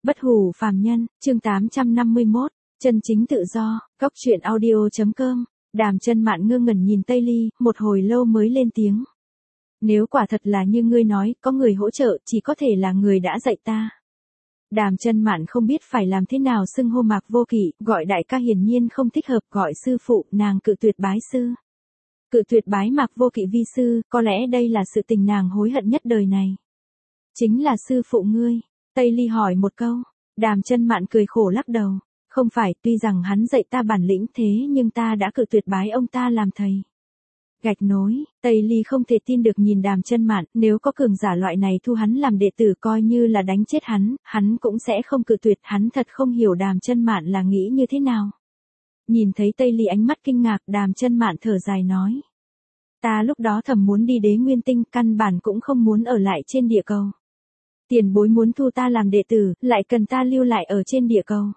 Bất hủ phàm nhân, chương 851, chân chính tự do, góc truyện audio.com. Đàm Chân Mạn ngơ ngẩn nhìn Tây Ly, một hồi lâu mới lên tiếng. Nếu quả thật là như ngươi nói, có người hỗ trợ, chỉ có thể là người đã dạy ta. Đàm Chân Mạn không biết phải làm thế nào xưng hô Mạc Vô Kỵ, gọi đại ca hiển nhiên không thích hợp, gọi sư phụ, nàng cự tuyệt bái sư. Cự tuyệt bái Mạc Vô Kỵ vi sư, có lẽ đây là sự tình nàng hối hận nhất đời này. Chính là sư phụ ngươi. Tây Ly hỏi một câu. Đàm Chân Mạn cười khổ lắc đầu. Không phải, tuy rằng hắn dạy ta bản lĩnh thế nhưng ta đã cự tuyệt bái ông ta làm thầy. Gạch nối, Tây Ly không thể tin được nhìn Đàm Chân Mạn, nếu có cường giả loại này thu hắn làm đệ tử coi như là đánh chết hắn cũng sẽ không cự tuyệt, hắn thật không hiểu Đàm Chân Mạn là nghĩ như thế nào. Nhìn thấy Tây Ly ánh mắt kinh ngạc, Đàm Chân Mạn thở dài nói. Ta lúc đó thầm muốn đi Đế Nguyên Tinh, căn bản cũng không muốn ở lại trên địa cầu. Tiền bối muốn thu ta làm đệ tử, lại cần ta lưu lại ở trên địa cầu.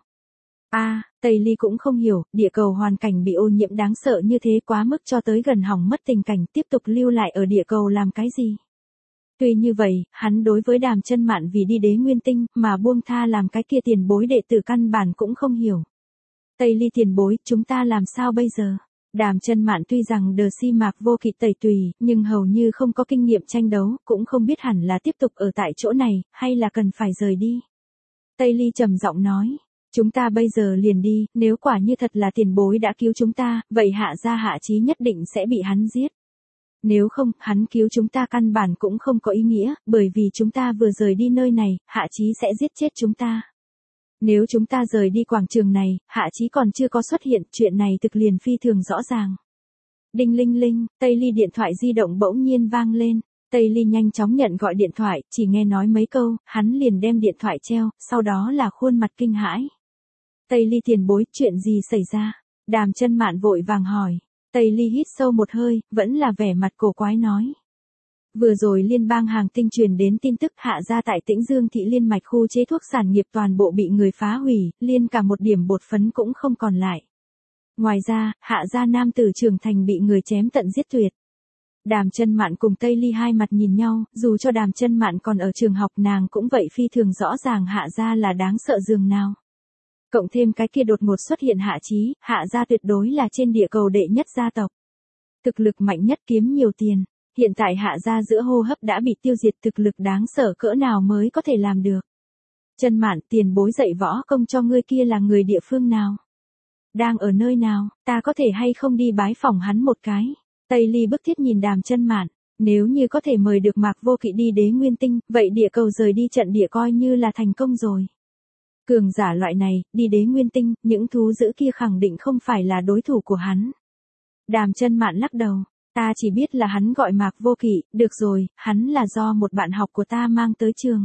Tây Ly cũng không hiểu, địa cầu hoàn cảnh bị ô nhiễm đáng sợ như thế quá mức cho tới gần hỏng mất tình cảnh, tiếp tục lưu lại ở địa cầu làm cái gì. Tuy như vậy, hắn đối với Đàm Chân Mạn vì đi Đế Nguyên Tinh, mà buông tha làm cái kia tiền bối đệ tử căn bản cũng không hiểu. Tây Ly tiền bối, chúng ta làm sao bây giờ? Đàm Chân Mạn tuy rằng đờ si Mạc Vô Kỵ tẩy tùy, nhưng hầu như không có kinh nghiệm tranh đấu, cũng không biết hẳn là tiếp tục ở tại chỗ này, hay là cần phải rời đi. Tây Ly trầm giọng nói, chúng ta bây giờ liền đi, nếu quả như thật là tiền bối đã cứu chúng ta, vậy Hạ gia Hạ Chí nhất định sẽ bị hắn giết. Nếu không, hắn cứu chúng ta căn bản cũng không có ý nghĩa, bởi vì chúng ta vừa rời đi nơi này, Hạ Chí sẽ giết chết chúng ta. Nếu chúng ta rời đi quảng trường này, Hạ Chí còn chưa có xuất hiện, chuyện này thực liền phi thường rõ ràng. Đinh linh linh, Tây Ly điện thoại di động bỗng nhiên vang lên. Tây Ly nhanh chóng nhận gọi điện thoại, chỉ nghe nói mấy câu, hắn liền đem điện thoại treo, sau đó là khuôn mặt kinh hãi. Tây Ly tiền bối, chuyện gì xảy ra? Đàm Chân Mạn vội vàng hỏi. Tây Ly hít sâu một hơi, vẫn là vẻ mặt cổ quái nói. Vừa rồi liên bang hàng tinh truyền đến tin tức Hạ gia tại Tĩnh Dương thị liên mạch khu chế thuốc sản nghiệp toàn bộ bị người phá hủy, liên cả một điểm bột phấn cũng không còn lại. Ngoài ra, Hạ gia nam tử trưởng thành bị người chém tận giết tuyệt. Đàm Chân Mạn cùng Tây Ly hai mặt nhìn nhau, dù cho Đàm Chân Mạn còn ở trường học nàng cũng vậy phi thường rõ ràng Hạ gia là đáng sợ dường nào. Cộng thêm cái kia đột ngột xuất hiện Hạ Chí, Hạ gia tuyệt đối là trên địa cầu đệ nhất gia tộc. Thực lực mạnh nhất kiếm nhiều tiền. Hiện tại Hạ gia giữa hô hấp đã bị tiêu diệt, thực lực đáng sợ cỡ nào mới có thể làm được. Chân Mạn, tiền bối dạy võ công cho ngươi kia là người địa phương nào? Đang ở nơi nào, ta có thể hay không đi bái phỏng hắn một cái? Tây Ly bức thiết nhìn Đàm Chân Mạn, nếu như có thể mời được Mạc Vô Kỵ đi Đế Nguyên Tinh, vậy địa cầu rời đi trận địa coi như là thành công rồi. Cường giả loại này, đi Đế Nguyên Tinh, những thú dữ kia khẳng định không phải là đối thủ của hắn. Đàm Chân Mạn lắc đầu. Ta chỉ biết là hắn gọi Mạc Vô Kỵ, được rồi, hắn là do một bạn học của ta mang tới trường.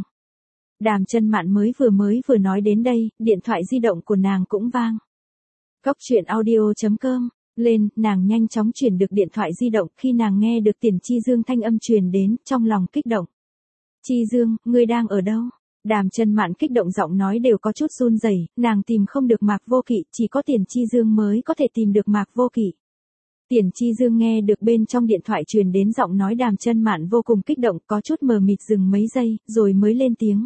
Đàm Chân Mạn mới vừa nói đến đây, điện thoại di động của nàng cũng vang. Góc truyện audio.com, lên, nàng nhanh chóng chuyển được điện thoại di động, khi nàng nghe được Tiền Chi Dương thanh âm truyền đến, trong lòng kích động. Chi Dương, ngươi đang ở đâu? Đàm Chân Mạn kích động giọng nói đều có chút run rẩy, nàng tìm không được Mạc Vô Kỵ, chỉ có Tiền Chi Dương mới có thể tìm được Mạc Vô Kỵ. Tiền Chi Dương nghe được bên trong điện thoại truyền đến giọng nói Đàm Chân Mạn vô cùng kích động, có chút mờ mịt dừng mấy giây, rồi mới lên tiếng.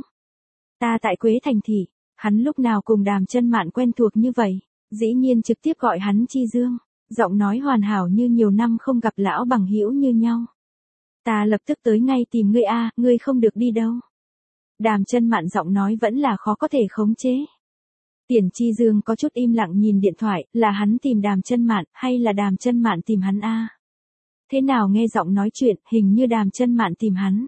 Ta tại Quế Thành thị, hắn lúc nào cùng Đàm Chân Mạn quen thuộc như vậy, dĩ nhiên trực tiếp gọi hắn Chi Dương, giọng nói hoàn hảo như nhiều năm không gặp lão bằng hữu như nhau. Ta lập tức tới ngay tìm ngươi ngươi không được đi đâu. Đàm Chân Mạn giọng nói vẫn là khó có thể khống chế. Tiền Chi Dương có chút im lặng nhìn điện thoại, là hắn tìm Đàm Chân Mạn, hay là Đàm Chân Mạn tìm hắn Thế nào nghe giọng nói chuyện, hình như Đàm Chân Mạn tìm hắn.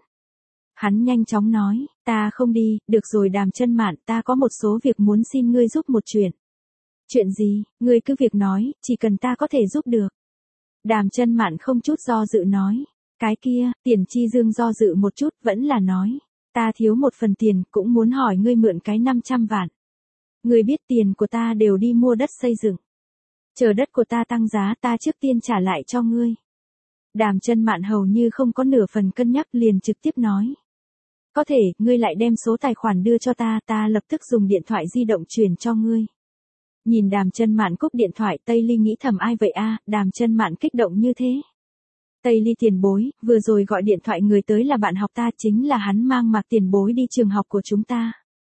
Hắn nhanh chóng nói, ta không đi, được rồi Đàm Chân Mạn, ta có một số việc muốn xin ngươi giúp một chuyện. Chuyện gì, ngươi cứ việc nói, chỉ cần ta có thể giúp được. Đàm Chân Mạn không chút do dự nói, cái kia, Tiền Chi Dương do dự một chút, vẫn là nói, ta thiếu một phần tiền, cũng muốn hỏi ngươi mượn cái 500 vạn. Ngươi biết tiền của ta đều đi mua đất xây dựng. Chờ đất của ta tăng giá ta trước tiên trả lại cho ngươi. Đàm Chân Mạn hầu như không có nửa phần cân nhắc liền trực tiếp nói. Có thể, ngươi lại đem số tài khoản đưa cho ta lập tức dùng điện thoại di động truyền cho ngươi. Nhìn Đàm Chân Mạn cúp điện thoại, Tây Ly nghĩ thầm ai vậy Đàm Chân Mạn kích động như thế. Tây Ly tiền bối, vừa rồi gọi điện thoại người tới là bạn học ta, chính là hắn mang Mạc tiền bối đi trường học của chúng ta.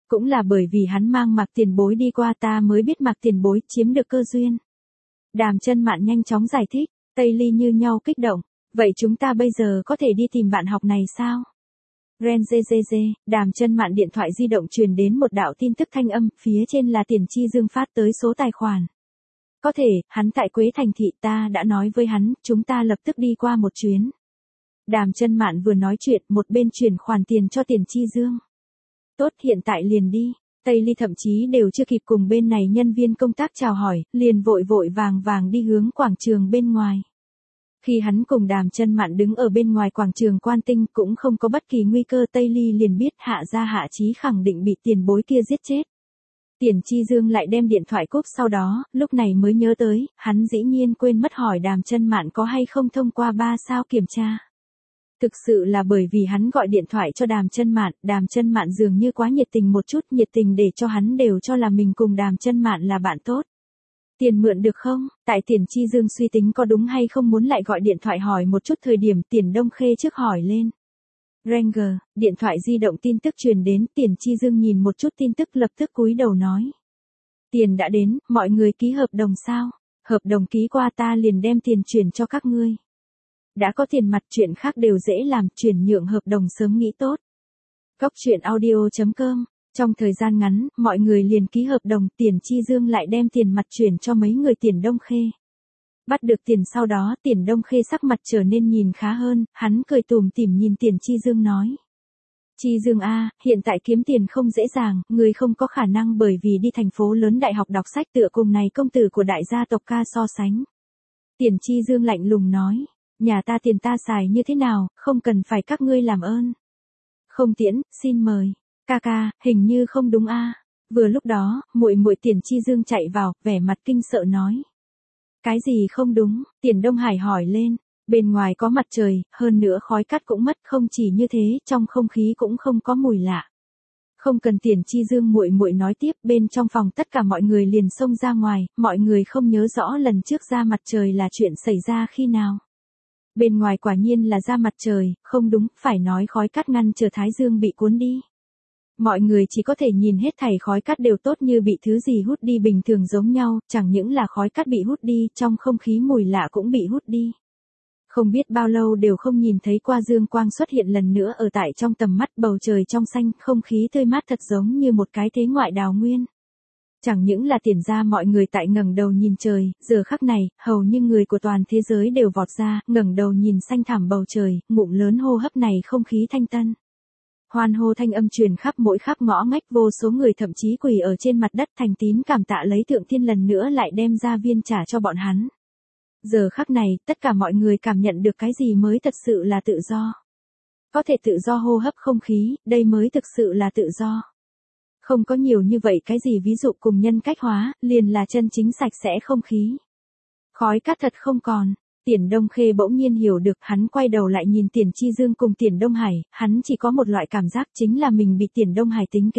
Cũng là bởi vì hắn mang Mạc Tiền Bối đi qua ta mới biết Mạc Tiền Bối chiếm được cơ duyên. Đàm Chân Mạn nhanh chóng giải thích, Tây Ly như nhau kích động. Vậy chúng ta bây giờ có thể đi tìm bạn học này sao? Ren dê, Đàm Chân Mạn điện thoại di động truyền đến một đạo tin tức thanh âm, phía trên là Tiền Chi Dương phát tới số tài khoản. Có thể, hắn tại Quế Thành thị, ta đã nói với hắn, chúng ta lập tức đi qua một chuyến. Đàm Chân Mạn vừa nói chuyện, một bên chuyển khoản tiền cho Tiền Chi Dương. Tốt, hiện tại liền đi. Tây Ly thậm chí đều chưa kịp cùng bên này nhân viên công tác chào hỏi, liền vội vội vàng đi hướng quảng trường bên ngoài. Khi hắn cùng Đàm Chân Mạn đứng ở bên ngoài quảng trường Quan Tinh cũng không có bất kỳ nguy cơ, Tây Ly liền biết Hạ Gia Hạ Chí khẳng định bị tiền bối kia giết chết. Tiền Chi Dương lại đem điện thoại cúp, sau đó, lúc này mới nhớ tới, hắn dĩ nhiên quên mất hỏi Đàm Chân Mạn có hay không thông qua 3 sao kiểm tra. Thực sự là bởi vì hắn gọi điện thoại cho Đàm Chân Mạn dường như quá nhiệt tình một chút, nhiệt tình để cho hắn đều cho là mình cùng Đàm Chân Mạn là bạn tốt. Tiền mượn được không? Tại Tiền Chi Dương suy tính có đúng hay không muốn lại gọi điện thoại hỏi một chút thời điểm, Tiền Đông Khê trước hỏi lên. Ranger, điện thoại di động tin tức truyền đến, Tiền Chi Dương nhìn một chút tin tức lập tức cúi đầu nói. Tiền đã đến, mọi người ký hợp đồng sao? Hợp đồng ký qua ta liền đem tiền chuyển cho các ngươi. Đã có tiền mặt chuyện khác đều dễ làm, chuyển nhượng hợp đồng sớm nghĩ tốt. Góc truyện audio.com. Trong thời gian ngắn, mọi người liền ký hợp đồng, Tiền Chi Dương lại đem tiền mặt chuyển cho mấy người Tiền Đông Khê. Bắt được tiền sau đó, Tiền Đông Khê sắc mặt trở nên nhìn khá hơn, hắn cười tủm tỉm nhìn Tiền Chi Dương nói. Chi Dương a, hiện tại kiếm tiền không dễ dàng, người không có khả năng bởi vì đi thành phố lớn đại học đọc sách tựa cùng này công tử của đại gia tộc ca so sánh. Tiền Chi Dương lạnh lùng nói, nhà ta tiền ta xài như thế nào, không cần phải các ngươi làm ơn. Không tiễn, xin mời. Ca, hình như không đúng a. Vừa lúc đó, muội Tiền Chi Dương chạy vào, vẻ mặt kinh sợ nói. Cái gì không đúng? Tiền Đông Hải hỏi lên. Bên ngoài có mặt trời, hơn nữa khói cát cũng mất, không chỉ như thế, trong không khí cũng không có mùi lạ. Không cần Tiền Chi Dương muội nói tiếp, bên trong phòng tất cả mọi người liền xông ra ngoài, mọi người không nhớ rõ lần trước ra mặt trời là chuyện xảy ra khi nào. Bên ngoài quả nhiên là ra mặt trời, không đúng, phải nói khói cát ngăn chờ thái dương bị cuốn đi. Mọi người chỉ có thể nhìn hết thảy khói cát đều tốt như bị thứ gì hút đi bình thường giống nhau, chẳng những là khói cát bị hút đi, trong không khí mùi lạ cũng bị hút đi. Không biết bao lâu đều không nhìn thấy qua dương quang xuất hiện lần nữa ở tại trong tầm mắt, bầu trời trong xanh, không khí tươi mát thật giống như một cái thế ngoại đào nguyên. Chẳng những là Tiền gia mọi người tại ngẩng đầu nhìn trời, giờ khắc này, hầu như người của toàn thế giới đều vọt ra, ngẩng đầu nhìn xanh thẳm bầu trời, ngụm lớn hô hấp này không khí thanh tân. Hoan hô thanh âm truyền khắp mỗi khắp ngõ ngách, vô số người thậm chí quỳ ở trên mặt đất thành tín cảm tạ lấy Thượng Thiên lần nữa lại đem ra viên trả cho bọn hắn. Giờ khắc này, tất cả mọi người cảm nhận được cái gì mới thật sự là tự do. Có thể tự do hô hấp không khí, đây mới thực sự là tự do. Không có nhiều như vậy cái gì ví dụ cùng nhân cách hóa, liền là chân chính sạch sẽ không khí. Khói cát thật không còn. Tiền Đông Khê bỗng nhiên hiểu được, hắn quay đầu lại nhìn Tiền Chi Dương cùng Tiền Đông Hải, hắn chỉ có một loại cảm giác chính là mình bị Tiền Đông Hải tính kế.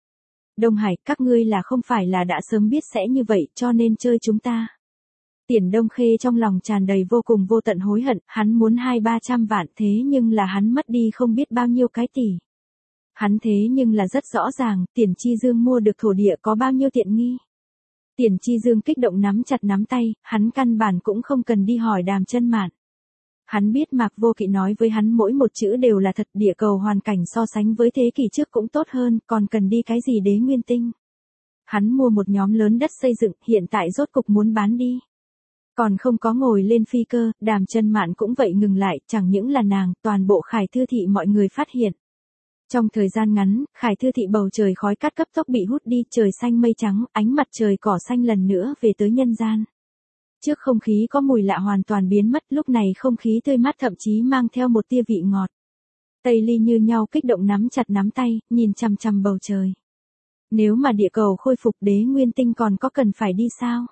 Đông Hải, các ngươi là không phải là đã sớm biết sẽ như vậy cho nên chơi chúng ta. Tiền Đông Khê trong lòng tràn đầy vô cùng vô tận hối hận, hắn muốn 200-300 vạn thế nhưng là hắn mất đi không biết bao nhiêu cái tỷ. Hắn thế nhưng là rất rõ ràng, Tiền Chi Dương mua được thổ địa có bao nhiêu tiện nghi. Tiền Chi Dương kích động nắm chặt nắm tay, hắn căn bản cũng không cần đi hỏi Đàm Chân Mạn. Hắn biết Mạc Vô Kỵ nói với hắn mỗi một chữ đều là thật, địa cầu hoàn cảnh so sánh với thế kỷ trước cũng tốt hơn, còn cần đi cái gì Đế Nguyên Tinh. Hắn mua một nhóm lớn đất xây dựng, hiện tại rốt cục muốn bán đi. Còn không có ngồi lên phi cơ, Đàm Chân Mạn cũng vậy ngừng lại, chẳng những là nàng, toàn bộ Khải Thư thị mọi người phát hiện. Trong thời gian ngắn, Khải Thư thị bầu trời khói cát cấp tốc bị hút đi, trời xanh mây trắng, ánh mặt trời cỏ xanh lần nữa về tới nhân gian. Trước không khí có mùi lạ hoàn toàn biến mất, lúc này không khí tươi mát thậm chí mang theo một tia vị ngọt. Tây Ly như nhau kích động nắm chặt nắm tay, nhìn chằm chằm bầu trời. Nếu mà địa cầu khôi phục, Đế Nguyên Tinh còn có cần phải đi sao?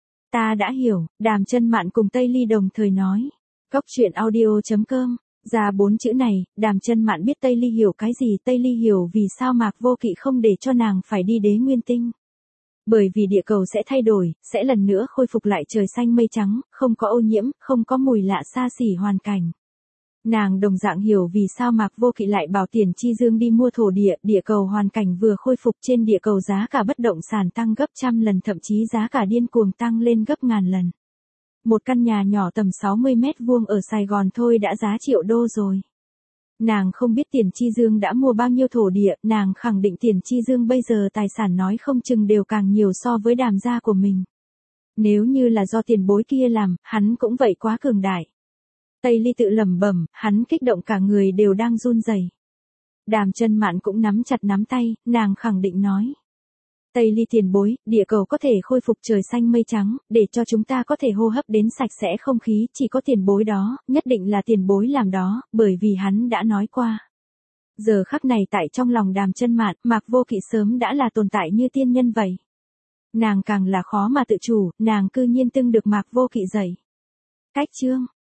Ta đã hiểu, Đàm Chân Mạn cùng Tây Ly đồng thời nói. Góc truyện audio.com. Ra 4 chữ này, Đàm Chân Mạn biết Tây Ly hiểu cái gì, Tây Ly hiểu vì sao Mạc Vô Kỵ không để cho nàng phải đi Đế Nguyên Tinh. Bởi vì địa cầu sẽ thay đổi, sẽ lần nữa khôi phục lại trời xanh mây trắng, không có ô nhiễm, không có mùi lạ xa xỉ hoàn cảnh. Nàng đồng dạng hiểu vì sao Mạc Vô Kỵ lại bảo Tiền Chi Dương đi mua thổ địa, địa cầu hoàn cảnh vừa khôi phục, trên địa cầu giá cả bất động sản tăng gấp trăm lần, thậm chí giá cả điên cuồng tăng lên gấp ngàn lần. Một căn nhà nhỏ tầm 60 mét vuông ở Sài Gòn thôi đã giá triệu đô rồi. Nàng không biết Tiền Chi Dương đã mua bao nhiêu thổ địa, nàng khẳng định Tiền Chi Dương bây giờ tài sản nói không chừng đều càng nhiều so với Đàm gia của mình. Nếu như là do tiền bối kia làm, hắn cũng vậy quá cường đại. Tây Ly tự lẩm bẩm, hắn kích động cả người đều đang run rẩy. Đàm Chân Mạn cũng nắm chặt nắm tay, nàng khẳng định nói. Tây Ly tiền bối, địa cầu có thể khôi phục trời xanh mây trắng, để cho chúng ta có thể hô hấp đến sạch sẽ không khí, chỉ có tiền bối đó, nhất định là tiền bối làm đó, bởi vì hắn đã nói qua. Giờ khắc này tại trong lòng Đàm Chân Mạn, Mạc Vô Kỵ sớm đã là tồn tại như tiên nhân vậy. Nàng càng là khó mà tự chủ, nàng cư nhiên tưng được Mạc Vô Kỵ dạy. Cách chương